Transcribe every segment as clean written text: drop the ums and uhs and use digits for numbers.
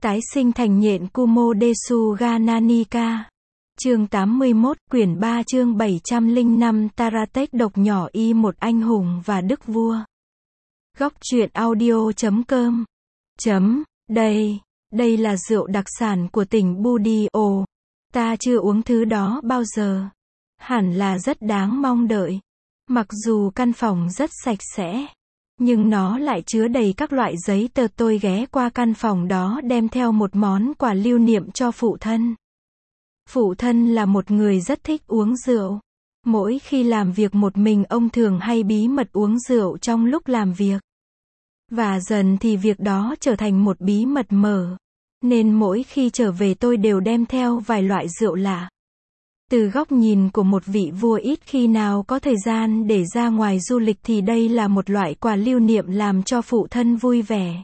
Tái sinh thành nhện Kumodesu ga Nanika. Chương 81, quyển 3 chương 705 Taratech độc nhỏ y một anh hùng và đức vua. Góc truyện audio.com. Đây là rượu đặc sản của tỉnh Budi. Ồ, ta chưa uống thứ đó bao giờ. Hẳn là rất đáng mong đợi. Mặc dù căn phòng rất sạch sẽ, nhưng nó lại chứa đầy các loại giấy tờ. Tôi ghé qua căn phòng đó đem theo một món quà lưu niệm cho phụ thân. Phụ thân là một người rất thích uống rượu. Mỗi khi làm việc một mình ông thường hay bí mật uống rượu trong lúc làm việc. Và dần thì việc đó trở thành một bí mật mở. Nên mỗi khi trở về tôi đều đem theo vài loại rượu lạ. Từ góc nhìn của một vị vua ít khi nào có thời gian để ra ngoài du lịch thì đây là một loại quà lưu niệm làm cho phụ thân vui vẻ.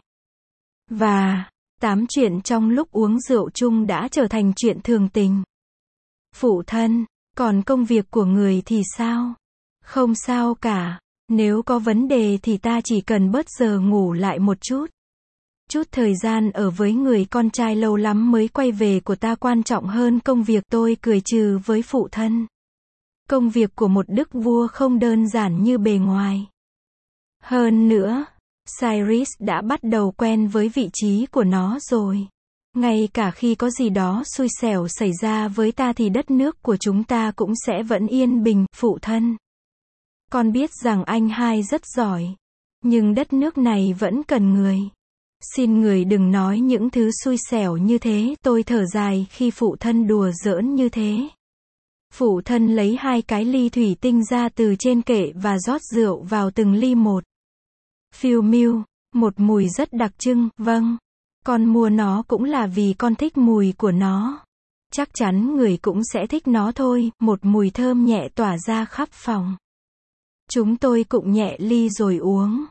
Và tám chuyện trong lúc uống rượu chung đã trở thành chuyện thường tình. Phụ thân, còn công việc của người thì sao? Không sao cả. Nếu có vấn đề thì ta chỉ cần bớt giờ ngủ lại một chút. Chút thời gian ở với người con trai lâu lắm mới quay về của ta quan trọng hơn công việc. Tôi cười trừ với phụ thân. Công việc của một đức vua không đơn giản như bề ngoài. Hơn nữa, Cyrus đã bắt đầu quen với vị trí của nó rồi. Ngay cả khi có gì đó xui xẻo xảy ra với ta thì đất nước của chúng ta cũng sẽ vẫn yên bình. Phụ thân, con biết rằng anh hai rất giỏi, nhưng đất nước này vẫn cần người. Xin người đừng nói những thứ xui xẻo như thế. Tôi thở dài khi phụ thân đùa giỡn như thế. Phụ thân lấy hai cái ly thủy tinh ra từ trên kệ và rót rượu vào từng ly một. Phiêu miêu, một mùi rất đặc trưng. Vâng, con mua nó cũng là vì con thích mùi của nó. Chắc chắn người cũng sẽ thích nó thôi. Một mùi thơm nhẹ tỏa ra khắp phòng. Chúng tôi cụng nhẹ ly rồi uống.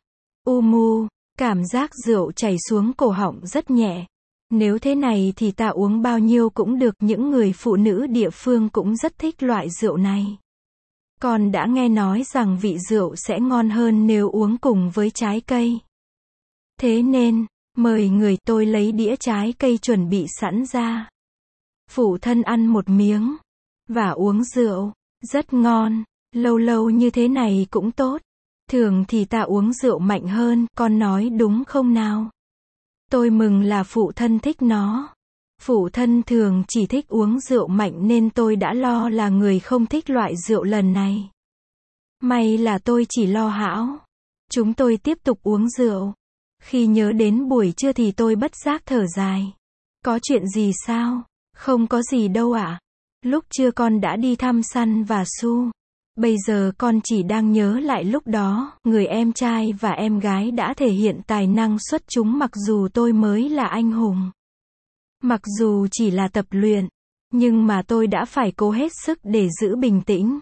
Cảm giác rượu chảy xuống cổ họng rất nhẹ. Nếu thế này thì ta uống bao nhiêu cũng được. Những người phụ nữ địa phương cũng rất thích loại rượu này. Con đã nghe nói rằng vị rượu sẽ ngon hơn nếu uống cùng với trái cây. Thế nên, mời người. Tôi lấy đĩa trái cây chuẩn bị sẵn ra. Phụ thân ăn một miếng và uống rượu. Rất ngon. Lâu lâu như thế này cũng tốt. Thường thì ta uống rượu mạnh hơn, con nói đúng không nào? Tôi mừng là phụ thân thích nó. Phụ thân thường chỉ thích uống rượu mạnh nên tôi đã lo là người không thích loại rượu lần này. May là tôi chỉ lo hão. Chúng tôi tiếp tục uống rượu. Khi nhớ đến buổi trưa thì tôi bất giác thở dài. Có chuyện gì sao? Không có gì đâu ạ. Lúc trưa con đã đi thăm Sun và Su. Bây giờ con chỉ đang nhớ lại lúc đó, người em trai và em gái đã thể hiện tài năng xuất chúng mặc dù tôi mới là anh hùng. Mặc dù chỉ là tập luyện, nhưng mà tôi đã phải cố hết sức để giữ bình tĩnh.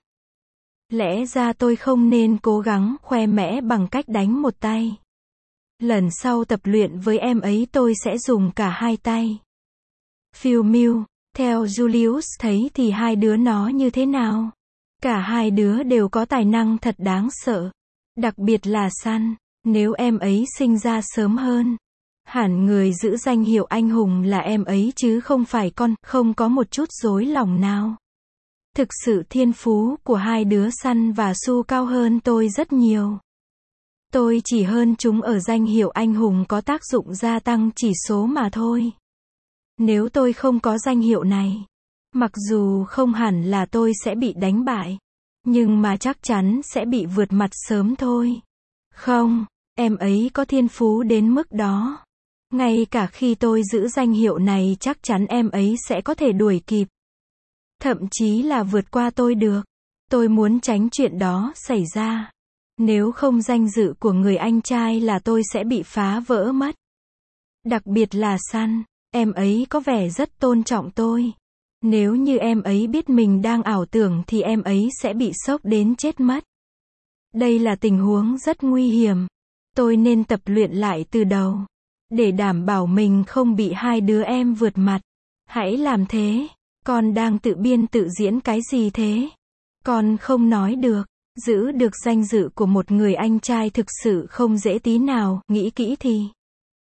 Lẽ ra tôi không nên cố gắng khoe mẽ bằng cách đánh một tay. Lần sau tập luyện với em ấy tôi sẽ dùng cả hai tay. Phiêu miêu, theo Julius thấy thì hai đứa nó như thế nào? Cả hai đứa đều có tài năng thật đáng sợ. Đặc biệt là Sun, nếu em ấy sinh ra sớm hơn, hẳn người giữ danh hiệu anh hùng là em ấy chứ không phải con. Không có một chút rối lòng nào. Thực sự thiên phú của hai đứa Sun và Su cao hơn tôi rất nhiều. Tôi chỉ hơn chúng ở danh hiệu anh hùng có tác dụng gia tăng chỉ số mà thôi. Nếu tôi không có danh hiệu này, mặc dù không hẳn là tôi sẽ bị đánh bại, nhưng mà chắc chắn sẽ bị vượt mặt sớm thôi. Không, em ấy có thiên phú đến mức đó. Ngay cả khi tôi giữ danh hiệu này chắc chắn em ấy sẽ có thể đuổi kịp. Thậm chí là vượt qua tôi được. Tôi muốn tránh chuyện đó xảy ra. Nếu không danh dự của người anh trai là tôi sẽ bị phá vỡ mất. Đặc biệt là Sun, em ấy có vẻ rất tôn trọng tôi. Nếu như em ấy biết mình đang ảo tưởng thì em ấy sẽ bị sốc đến chết mất. Đây là tình huống rất nguy hiểm. Tôi nên tập luyện lại từ đầu. Để đảm bảo mình không bị hai đứa em vượt mặt. Hãy làm thế. Con đang tự biên tự diễn cái gì thế? Con không nói được. Giữ được danh dự của một người anh trai thực sự không dễ tí nào, nghĩ kỹ thì.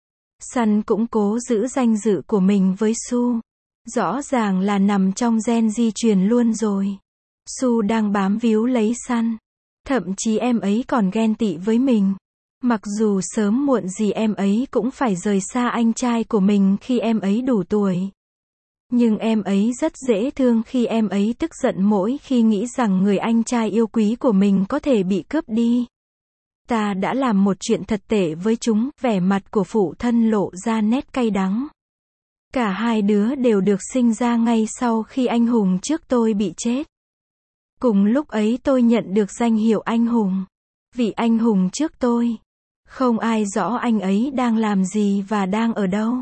Sun cũng cố giữ danh dự của mình với Su. Rõ ràng là nằm trong gen di truyền luôn rồi. Su đang bám víu lấy Sun. Thậm chí em ấy còn ghen tị với mình. Mặc dù sớm muộn gì em ấy cũng phải rời xa anh trai của mình khi em ấy đủ tuổi. Nhưng em ấy rất dễ thương khi em ấy tức giận mỗi khi nghĩ rằng người anh trai yêu quý của mình có thể bị cướp đi. Ta đã làm một chuyện thật tệ với chúng, vẻ mặt của phụ thân lộ ra nét cay đắng. Cả hai đứa đều được sinh ra ngay sau khi anh hùng trước tôi bị chết. Cùng lúc ấy tôi nhận được danh hiệu anh hùng. Vị anh hùng trước tôi. Không ai rõ anh ấy đang làm gì và đang ở đâu.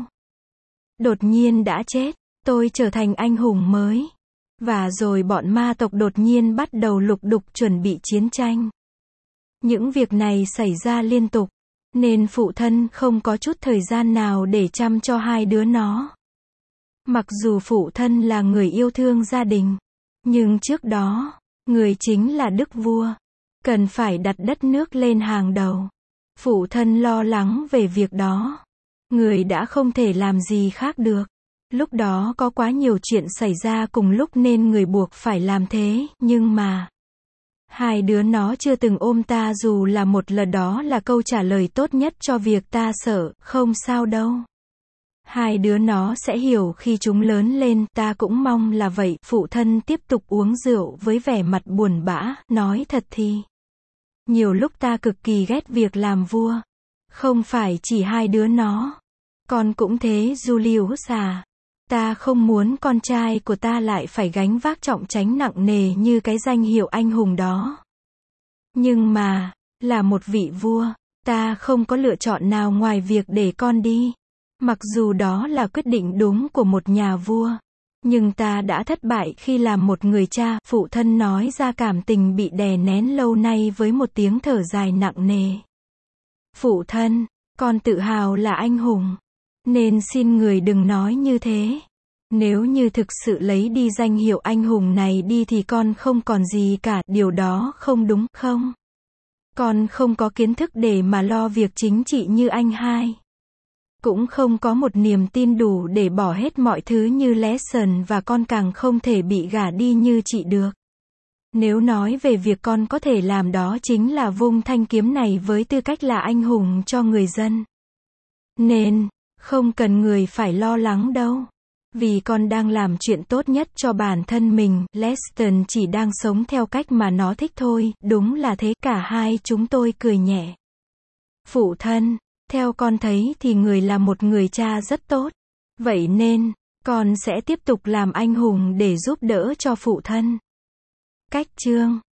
Đột nhiên đã chết, tôi trở thành anh hùng mới. Và rồi bọn ma tộc đột nhiên bắt đầu lục đục chuẩn bị chiến tranh. Những việc này xảy ra liên tục, nên phụ thân không có chút thời gian nào để chăm cho hai đứa nó. Mặc dù phụ thân là người yêu thương gia đình, nhưng trước đó, người chính là đức vua, cần phải đặt đất nước lên hàng đầu. Phụ thân lo lắng về việc đó. Người đã không thể làm gì khác được. Lúc đó có quá nhiều chuyện xảy ra cùng lúc nên người buộc phải làm thế, nhưng mà hai đứa nó chưa từng ôm ta dù là một lần, đó là câu trả lời tốt nhất cho việc ta sợ, không sao đâu. Hai đứa nó sẽ hiểu khi chúng lớn lên, ta cũng mong là vậy. Phụ thân tiếp tục uống rượu với vẻ mặt buồn bã, nói thật thì nhiều lúc ta cực kỳ ghét việc làm vua. Không phải chỉ hai đứa nó. Con cũng thế Julius à. Ta không muốn con trai của ta lại phải gánh vác trọng trách nặng nề như cái danh hiệu anh hùng đó. Nhưng mà, là một vị vua, ta không có lựa chọn nào ngoài việc để con đi. Mặc dù đó là quyết định đúng của một nhà vua. Nhưng ta đã thất bại khi làm một người cha, phụ thân nói ra cảm tình bị đè nén lâu nay với một tiếng thở dài nặng nề. Phụ thân, con tự hào là anh hùng. Nên xin người đừng nói như thế. Nếu như thực sự lấy đi danh hiệu anh hùng này đi thì con không còn gì cả, điều đó không đúng, không? Con không có kiến thức để mà lo việc chính trị như anh hai. Cũng không có một niềm tin đủ để bỏ hết mọi thứ như Lesson, và con càng không thể bị gả đi như chị được. Nếu nói về việc con có thể làm, đó chính là vung thanh kiếm này với tư cách là anh hùng cho người dân. Nên, không cần người phải lo lắng đâu. Vì con đang làm chuyện tốt nhất cho bản thân mình, Leston chỉ đang sống theo cách mà nó thích thôi, đúng là thế. Cả hai chúng tôi cười nhẹ. Phụ thân, theo con thấy thì người là một người cha rất tốt. Vậy nên, con sẽ tiếp tục làm anh hùng để giúp đỡ cho phụ thân. Cách chương